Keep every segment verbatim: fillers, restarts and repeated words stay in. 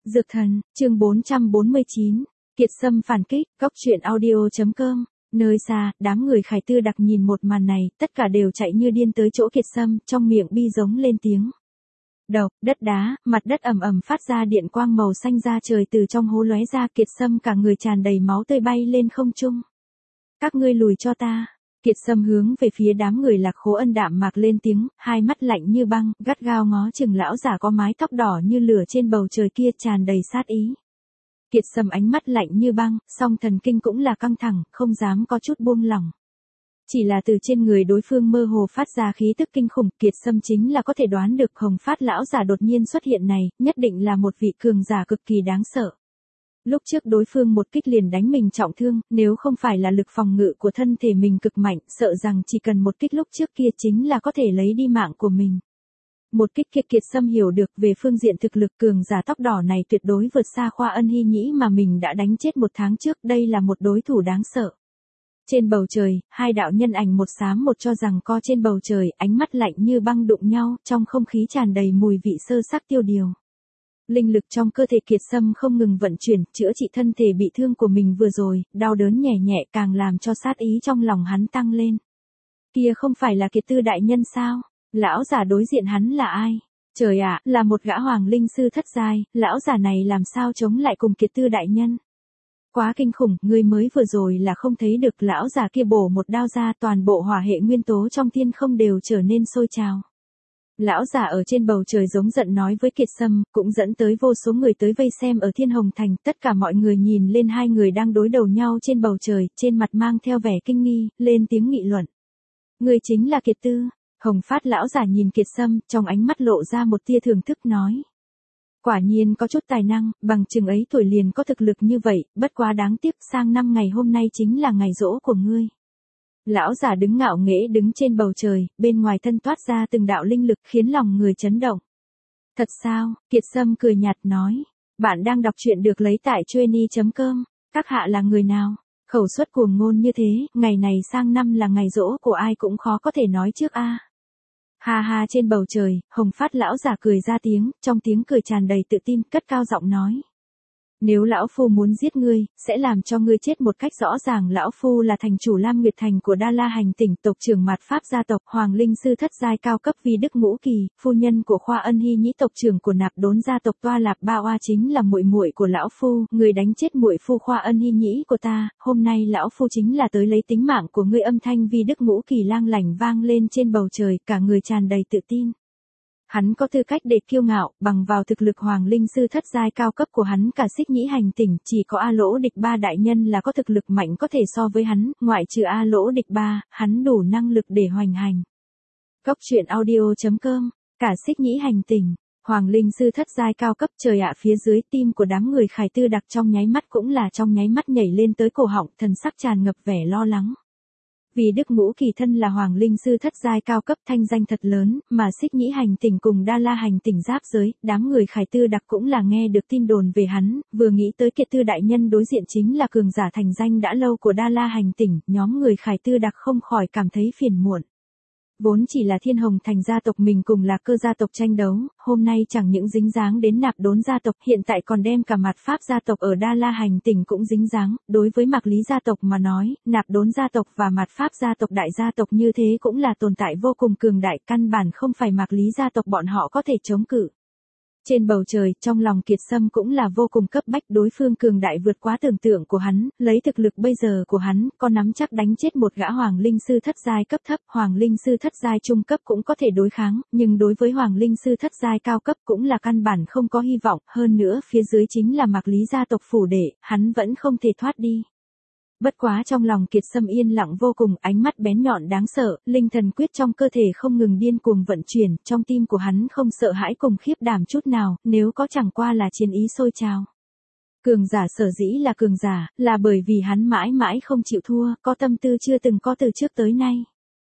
Dược thần, chương bốn trăm bốn mươi chín, Kiệt Sâm phản kích, góc truyện audio.com, nơi xa, đám người Khải Tư đặc nhìn một màn này, tất cả đều chạy như điên tới chỗ Kiệt Sâm, trong miệng bi giống lên tiếng. Độc, đất đá, mặt đất ầm ầm phát ra điện quang màu xanh ra trời từ trong hố lóe ra, Kiệt Sâm cả người tràn đầy máu tươi bay lên không trung. Các ngươi lùi cho ta. Kiệt Sâm hướng về phía đám người Lạc Khố Ân đạm mạc lên tiếng, hai mắt lạnh như băng, gắt gao ngó chừng lão giả có mái tóc đỏ như lửa trên bầu trời kia tràn đầy sát ý. Kiệt Sâm ánh mắt lạnh như băng, song thần kinh cũng là căng thẳng, không dám có chút buông lỏng. Chỉ là từ trên người đối phương mơ hồ phát ra khí tức kinh khủng, Kiệt Sâm chính là có thể đoán được Hồng Phát lão giả đột nhiên xuất hiện này, nhất định là một vị cường giả cực kỳ đáng sợ. Lúc trước đối phương một kích liền đánh mình trọng thương, nếu không phải là lực phòng ngự của thân thể mình cực mạnh, sợ rằng chỉ cần một kích lúc trước kia chính là có thể lấy đi mạng của mình. Một kích kia Kiệt Sâm hiểu được về phương diện thực lực cường giả tóc đỏ này tuyệt đối vượt xa Khoa Ân Hy Nhĩ mà mình đã đánh chết một tháng trước, đây là một đối thủ đáng sợ. Trên bầu trời, hai đạo nhân ảnh một xám một cho rằng co trên bầu trời, ánh mắt lạnh như băng đụng nhau, trong không khí tràn đầy mùi vị sơ sắc tiêu điều. Linh lực trong cơ thể Kiệt Sâm không ngừng vận chuyển, chữa trị thân thể bị thương của mình vừa rồi, đau đớn nhẹ nhẹ càng làm cho sát ý trong lòng hắn tăng lên. Kia không phải là Kiệt Tư đại nhân sao? Lão giả đối diện hắn là ai? Trời ạ, là một gã hoàng linh sư thất giai, lão giả này làm sao chống lại cùng Kiệt Tư đại nhân? Quá kinh khủng, ngươi mới vừa rồi là không thấy được lão giả kia bổ một đao ra, toàn bộ hỏa hệ nguyên tố trong thiên không đều trở nên sôi trào. Lão giả ở trên bầu trời giống giận nói với Kiệt Sâm, cũng dẫn tới vô số người tới vây xem ở Thiên Hồng Thành, tất cả mọi người nhìn lên hai người đang đối đầu nhau trên bầu trời, trên mặt mang theo vẻ kinh nghi, lên tiếng nghị luận. Người chính là Kiệt Tư. Hồng Phát lão giả nhìn Kiệt Sâm, trong ánh mắt lộ ra một tia thưởng thức nói. Quả nhiên có chút tài năng, bằng chừng ấy tuổi liền có thực lực như vậy, bất quá đáng tiếc sang năm ngày hôm nay chính là ngày giỗ của ngươi. Lão giả đứng ngạo nghễ đứng trên bầu trời, bên ngoài thân toát ra từng đạo linh lực khiến lòng người chấn động. Thật sao? Kiệt Sâm cười nhạt nói. Bạn đang đọc truyện được lấy tại chueny chấm com. Các hạ là người nào? Khẩu suất cuồng ngôn như thế, ngày này sang năm là ngày giỗ của ai cũng khó có thể nói trước a. À. Ha ha, trên bầu trời, Hồng Phát lão giả cười ra tiếng, trong tiếng cười tràn đầy tự tin, cất cao giọng nói. Nếu lão phu muốn giết ngươi, sẽ làm cho ngươi chết một cách rõ ràng. Lão phu là thành chủ Lam Nguyệt Thành của Đa La Hành tỉnh, tộc trưởng Mạt Pháp gia tộc, Hoàng Linh sư thất giai cao cấp Vi Đức Ngũ Kỳ, phu nhân của Khoa Ân Hy Nhĩ, tộc trưởng của Nạp Đốn gia tộc Toa Lạp Ba Oa, chính là muội muội của lão phu, người đánh chết muội phu Khoa Ân Hy Nhĩ của ta, hôm nay lão phu chính là tới lấy tính mạng của ngươi. Âm thanh Vi Đức Ngũ Kỳ lang lảnh vang lên trên bầu trời, cả người tràn đầy tự tin. Hắn có tư cách để kiêu ngạo, bằng vào thực lực hoàng linh sư thất giai cao cấp của hắn, cả Xích Nhĩ Hành tỉnh chỉ có A Lỗ Địch Ba đại nhân là có thực lực mạnh có thể so với hắn, ngoại trừ A Lỗ Địch Ba, hắn đủ năng lực để hoành hành. Góc truyện audio.com, cả Xích Nhĩ Hành tỉnh, hoàng linh sư thất giai cao cấp, trời ạ, phía dưới tim của đám người Khải Tư đặc trong nháy mắt cũng là trong nháy mắt nhảy lên tới cổ họng, thần sắc tràn ngập vẻ lo lắng. Vì Đức Ngũ Kỳ thân là hoàng linh sư thất giai cao cấp, thanh danh thật lớn, mà Xích Nhĩ Hành tỉnh cùng Đa La Hành tỉnh giáp giới, đám người Khải Tư đặc cũng là nghe được tin đồn về hắn, vừa nghĩ tới Kiệt Tư đại nhân đối diện chính là cường giả thành danh đã lâu của Đa La Hành tỉnh, nhóm người Khải Tư đặc không khỏi cảm thấy phiền muộn. Vốn chỉ là Thiên Hồng Thành gia tộc mình cùng Lạc Cơ gia tộc tranh đấu, hôm nay chẳng những dính dáng đến Nạp Đốn gia tộc, hiện tại còn đem cả Mạt Pháp gia tộc ở Đa La Hành tỉnh cũng dính dáng. Đối với Mạc Lý gia tộc mà nói, Nạp Đốn gia tộc và Mạt Pháp gia tộc đại gia tộc như thế cũng là tồn tại vô cùng cường đại, căn bản không phải Mạc Lý gia tộc bọn họ có thể chống cự. Trên bầu trời, trong lòng Kiệt Sâm cũng là vô cùng cấp bách, đối phương cường đại vượt quá tưởng tượng của hắn, lấy thực lực bây giờ của hắn, có nắm chắc đánh chết một gã hoàng linh sư thất giai cấp thấp, hoàng linh sư thất giai trung cấp cũng có thể đối kháng, nhưng đối với hoàng linh sư thất giai cao cấp cũng là căn bản không có hy vọng, hơn nữa phía dưới chính là Mạc Lý gia tộc phủ đệ, hắn vẫn không thể thoát đi. Bất quá trong lòng Kiệt Sâm yên lặng vô cùng, ánh mắt bén nhọn đáng sợ, linh thần quyết trong cơ thể không ngừng điên cuồng vận chuyển, trong tim của hắn không sợ hãi cùng khiếp đảm chút nào, nếu có chẳng qua là chiến ý sôi trào. Cường giả sở dĩ là cường giả, là bởi vì hắn mãi mãi không chịu thua, có tâm tư chưa từng có từ trước tới nay.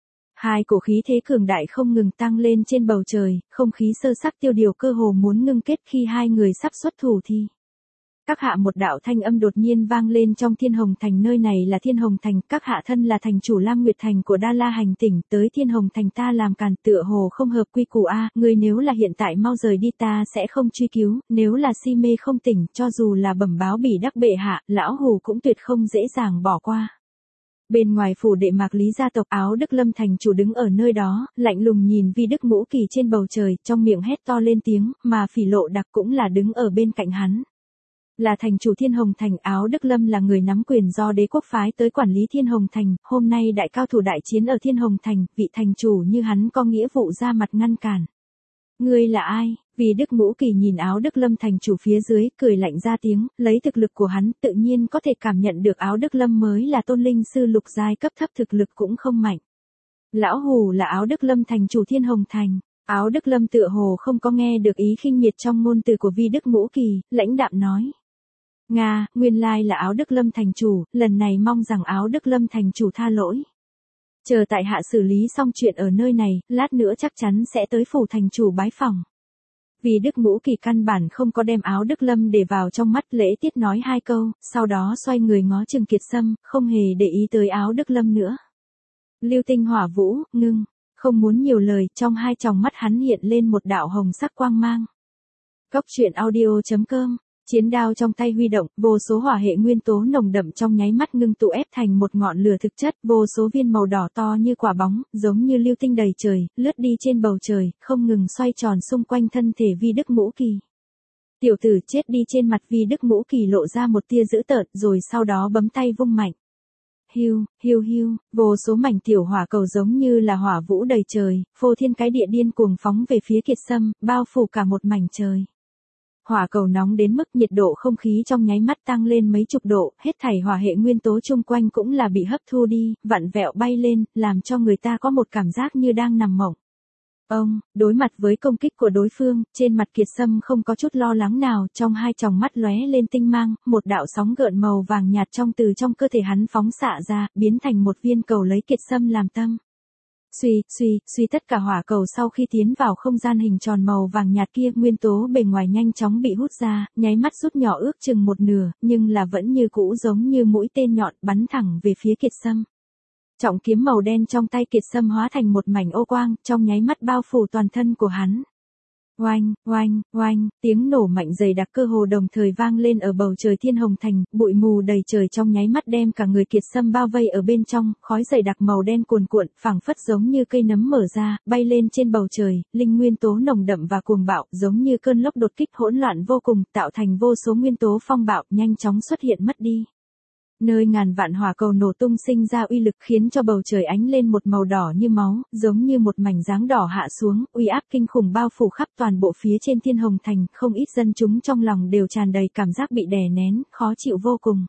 Hai cổ khí thế cường đại không ngừng tăng lên trên bầu trời, không khí sơ sắc tiêu điều cơ hồ muốn ngưng kết khi hai người sắp xuất thủ thì. Các hạ, một đạo thanh âm đột nhiên vang lên trong Thiên Hồng Thành. Nơi này là Thiên Hồng Thành, các hạ thân là thành chủ Lam Nguyệt Thành của Đa La hành tỉnh, tới Thiên Hồng Thành ta làm càn, tựa hồ không hợp quy củ a, ngươi nếu là hiện tại mau rời đi ta sẽ không truy cứu, nếu là si mê không tỉnh, cho dù là bẩm báo bỉ đắc bệ hạ, lão hù cũng tuyệt không dễ dàng bỏ qua. Bên ngoài phủ đệ Mạc Lý gia tộc, Áo Đức Lâm thành chủ đứng ở nơi đó, lạnh lùng nhìn Vi Đức Ngũ Kỳ trên bầu trời, trong miệng hét to lên tiếng, mà Phỉ Lộ Đặc cũng là đứng ở bên cạnh hắn. Là thành chủ Thiên Hồng Thành, Áo Đức Lâm là người nắm quyền do đế quốc phái tới quản lý Thiên Hồng Thành, hôm nay đại cao thủ đại chiến ở Thiên Hồng Thành, vị thành chủ như hắn có nghĩa vụ ra mặt ngăn cản. Ngươi là ai? Vì Đức Ngũ Kỳ nhìn Áo Đức Lâm thành chủ phía dưới, cười lạnh ra tiếng, lấy thực lực của hắn, tự nhiên có thể cảm nhận được Áo Đức Lâm mới là tôn linh sư lục giai cấp thấp, thực lực cũng không mạnh. Lão hù là Áo Đức Lâm thành chủ Thiên Hồng Thành. Áo Đức Lâm tựa hồ không có nghe được ý khinh miệt trong ngôn từ của Vi Đức Ngũ Kỳ, lãnh đạm nói. Nga, nguyên lai là Áo Đức Lâm thành chủ, lần này mong rằng Áo Đức Lâm thành chủ tha lỗi. Chờ tại hạ xử lý xong chuyện ở nơi này, lát nữa chắc chắn sẽ tới phủ thành chủ bái phỏng. Vì Đức Ngũ Kỳ căn bản không có đem Áo Đức Lâm để vào trong mắt, lễ tiết nói hai câu, sau đó xoay người ngó chừng Kiệt Sâm, không hề để ý tới Áo Đức Lâm nữa. Lưu tinh hỏa vũ, ngưng, không muốn nhiều lời, trong hai tròng mắt hắn hiện lên một đạo hồng sắc quang mang. Cốc truyện audio chấm com. Chiến đao trong tay huy động, vô số hỏa hệ nguyên tố nồng đậm trong nháy mắt ngưng tụ ép thành một ngọn lửa thực chất, vô số viên màu đỏ to như quả bóng, giống như lưu tinh đầy trời, lướt đi trên bầu trời, không ngừng xoay tròn xung quanh thân thể Vi Đức Ngũ Kỳ. Tiểu tử chết đi, trên mặt Vi Đức Ngũ Kỳ lộ ra một tia dữ tợn, rồi sau đó bấm tay vung mạnh. Hiu, hiu hiu, vô số mảnh tiểu hỏa cầu giống như là hỏa vũ đầy trời, phô thiên cái địa điên cuồng phóng về phía Kiệt Sâm, bao phủ cả một mảnh trời. Hỏa cầu nóng đến mức nhiệt độ không khí trong nháy mắt tăng lên mấy chục độ, hết thảy hỏa hệ nguyên tố chung quanh cũng là bị hấp thu đi, vặn vẹo bay lên, làm cho người ta có một cảm giác như đang nằm mộng. Ông, đối mặt với công kích của đối phương, trên mặt Kiệt Sâm không có chút lo lắng nào, trong hai tròng mắt lóe lên tinh mang, một đạo sóng gợn màu vàng nhạt trong từ trong cơ thể hắn phóng xạ ra, biến thành một viên cầu lấy Kiệt Sâm làm tâm. Suy, suy, suy tất cả hỏa cầu sau khi tiến vào không gian hình tròn màu vàng nhạt kia, nguyên tố bề ngoài nhanh chóng bị hút ra, nháy mắt rút nhỏ ước chừng một nửa, nhưng là vẫn như cũ giống như mũi tên nhọn bắn thẳng về phía Kiệt Sâm. Trọng kiếm màu đen trong tay Kiệt Sâm hóa thành một mảnh ô quang, trong nháy mắt bao phủ toàn thân của hắn. Oanh, oanh, oanh, tiếng nổ mạnh dày đặc cơ hồ đồng thời vang lên ở bầu trời Thiên Hồng Thành, bụi mù đầy trời trong nháy mắt đem cả người Kiệt Sâm bao vây ở bên trong, khói dày đặc màu đen cuồn cuộn, phảng phất giống như cây nấm mở ra, bay lên trên bầu trời, linh nguyên tố nồng đậm và cuồng bạo, giống như cơn lốc đột kích hỗn loạn vô cùng, tạo thành vô số nguyên tố phong bạo, nhanh chóng xuất hiện mất đi. Nơi ngàn vạn hỏa cầu nổ tung sinh ra uy lực khiến cho bầu trời ánh lên một màu đỏ như máu, giống như một mảnh dáng đỏ hạ xuống, uy áp kinh khủng bao phủ khắp toàn bộ phía trên Thiên Hồng Thành, không ít dân chúng trong lòng đều tràn đầy cảm giác bị đè nén, khó chịu vô cùng.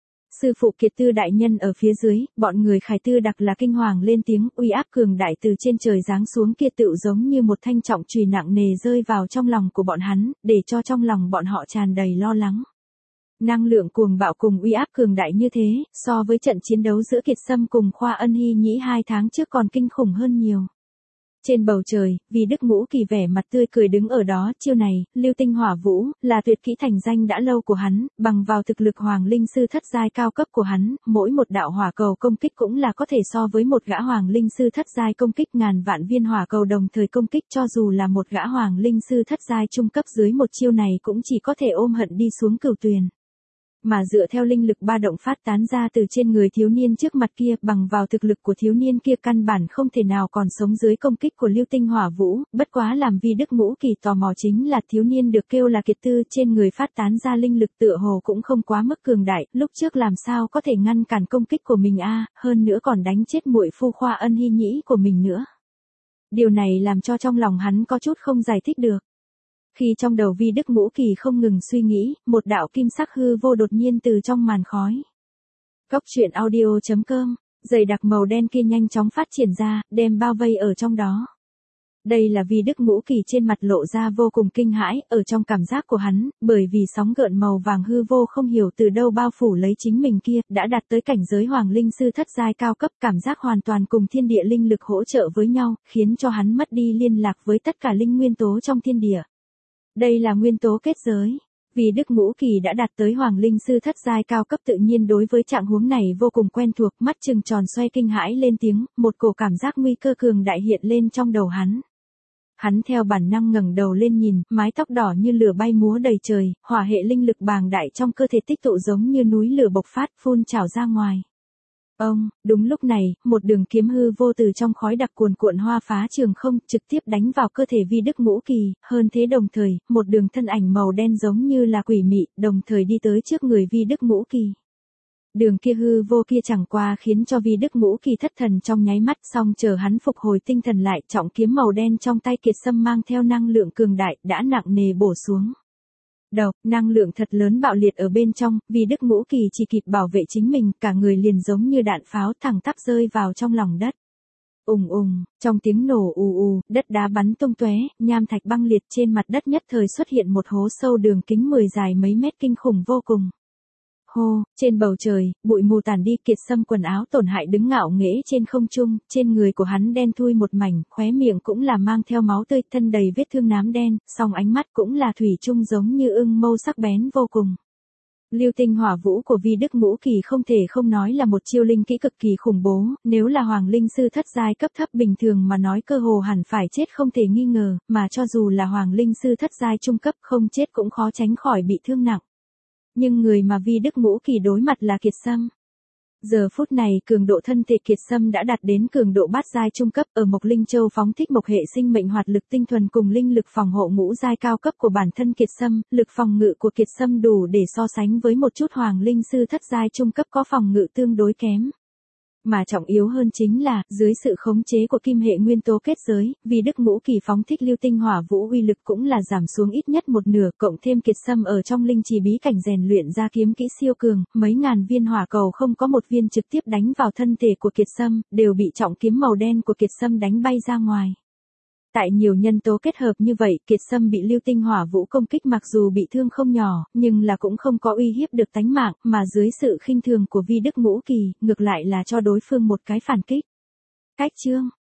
Sư phụ Kiệt Tư đại nhân ở phía dưới, bọn người Khải Tư đặc là kinh hoàng lên tiếng, uy áp cường đại từ trên trời giáng xuống kia tựu giống như một thanh trọng chùy nặng nề rơi vào trong lòng của bọn hắn, để cho trong lòng bọn họ tràn đầy lo lắng. Năng lượng cuồng bạo cùng uy áp cường đại như thế, so với trận chiến đấu giữa Kiệt Sâm cùng Khoa Ân Hy Nhĩ hai tháng trước còn kinh khủng hơn nhiều. Trên bầu trời, vì Đức Ngũ Kỳ vẻ mặt tươi cười đứng ở đó, chiêu này, lưu tinh hỏa vũ, là tuyệt kỹ thành danh đã lâu của hắn, bằng vào thực lực hoàng linh sư thất giai cao cấp của hắn, mỗi một đạo hỏa cầu công kích cũng là có thể so với một gã hoàng linh sư thất giai công kích ngàn vạn viên hỏa cầu đồng thời công kích, cho dù là một gã hoàng linh sư thất giai trung cấp dưới một chiêu này cũng chỉ có thể ôm hận đi xuống cửu tuyền. Mà dựa theo linh lực ba động phát tán ra từ trên người thiếu niên trước mặt kia, bằng vào thực lực của thiếu niên kia căn bản không thể nào còn sống dưới công kích của lưu tinh hỏa vũ, bất quá làm Vi Đức Ngũ Kỳ tò mò chính là thiếu niên được kêu là Kiệt Tư trên người phát tán ra linh lực tựa hồ cũng không quá mức cường đại, lúc trước làm sao có thể ngăn cản công kích của mình a, hơn nữa còn đánh chết muội phu Khoa Ân Hy Nhĩ của mình nữa. Điều này làm cho trong lòng hắn có chút không giải thích được. Khi trong đầu Vi Đức Ngũ Kỳ không ngừng suy nghĩ, một đạo kim sắc hư vô đột nhiên từ trong màn khói. Cốc truyện audio chấm com, dày đặc màu đen kia nhanh chóng phát triển ra, đem bao vây ở trong đó. Đây là Vi Đức Ngũ Kỳ trên mặt lộ ra vô cùng kinh hãi, ở trong cảm giác của hắn, bởi vì sóng gợn màu vàng hư vô không hiểu từ đâu bao phủ lấy chính mình kia, đã đạt tới cảnh giới hoàng linh sư thất giai cao cấp, cảm giác hoàn toàn cùng thiên địa linh lực hỗ trợ với nhau, khiến cho hắn mất đi liên lạc với tất cả linh nguyên tố trong thiên địa. Đây là nguyên tố kết giới. Vì Đức Ngũ Kỳ đã đạt tới Hoàng Linh Sư thất giai cao cấp tự nhiên đối với trạng huống này vô cùng quen thuộc, mắt trừng tròn xoay kinh hãi lên tiếng, một cổ cảm giác nguy cơ cường đại hiện lên trong đầu hắn. Hắn theo bản năng ngẩng đầu lên nhìn, mái tóc đỏ như lửa bay múa đầy trời, hỏa hệ linh lực bàng đại trong cơ thể tích tụ giống như núi lửa bộc phát phun trào ra ngoài. Ông, đúng lúc này, một đường kiếm hư vô từ trong khói đặc cuồn cuộn hoa phá trường không, trực tiếp đánh vào cơ thể Vi Đức Ngũ Kỳ, hơn thế đồng thời, một đường thân ảnh màu đen giống như là quỷ mị, đồng thời đi tới trước người Vi Đức Ngũ Kỳ. Đường kia hư vô kia chẳng qua khiến cho Vi Đức Ngũ Kỳ thất thần trong nháy mắt, xong chờ hắn phục hồi tinh thần lại, trọng kiếm màu đen trong tay Kiệt Sâm mang theo năng lượng cường đại, đã nặng nề bổ xuống. Độc, năng lượng thật lớn bạo liệt ở bên trong, vì Đức Ngũ Kỳ chỉ kịp bảo vệ chính mình, cả người liền giống như đạn pháo thẳng tắp rơi vào trong lòng đất. Ùng ùng, trong tiếng nổ ù ù, đất đá bắn tung tóe, nham thạch băng liệt trên mặt đất nhất thời xuất hiện một hố sâu đường kính mười dài mấy mét kinh khủng vô cùng. Hô, trên bầu trời, bụi mù tàn đi, Kiệt Sâm quần áo tổn hại đứng ngạo nghễ trên không trung, trên người của hắn đen thui một mảnh, khóe miệng cũng là mang theo máu tươi, thân đầy vết thương nám đen, song ánh mắt cũng là thủy chung giống như ưng mâu sắc bén vô cùng. Lưu tinh hỏa vũ của Vi Đức Ngũ Kỳ không thể không nói là một chiêu linh kỹ cực kỳ khủng bố, nếu là Hoàng Linh Sư thất giai cấp thấp bình thường mà nói cơ hồ hẳn phải chết không thể nghi ngờ, mà cho dù là Hoàng Linh Sư thất giai trung cấp không chết cũng khó tránh khỏi bị thương nặng. Nhưng người mà Vi Đức Ngũ Kỳ đối mặt là Kiệt Sâm. Giờ phút này cường độ thân thể Kiệt Sâm đã đạt đến cường độ bát giai trung cấp, ở Mộc Linh Châu phóng thích mộc hệ sinh mệnh hoạt lực tinh thuần cùng linh lực phòng hộ ngũ giai cao cấp của bản thân Kiệt Sâm, lực phòng ngự của Kiệt Sâm đủ để so sánh với một chút Hoàng Linh Sư thất giai trung cấp có phòng ngự tương đối kém. Mà trọng yếu hơn chính là, dưới sự khống chế của kim hệ nguyên tố kết giới, vì Đức Ngũ Kỳ phóng thích lưu tinh hỏa vũ uy lực cũng là giảm xuống ít nhất một nửa, cộng thêm Kiệt Sâm ở trong linh trì bí cảnh rèn luyện ra kiếm kỹ siêu cường, mấy ngàn viên hỏa cầu không có một viên trực tiếp đánh vào thân thể của Kiệt Sâm, đều bị trọng kiếm màu đen của Kiệt Sâm đánh bay ra ngoài. Tại nhiều nhân tố kết hợp như vậy, Kiệt Sâm bị lưu tinh hỏa vũ công kích mặc dù bị thương không nhỏ, nhưng là cũng không có uy hiếp được tánh mạng, mà dưới sự khinh thường của Vi Đức Ngũ Kỳ, ngược lại là cho đối phương một cái phản kích. Cách chương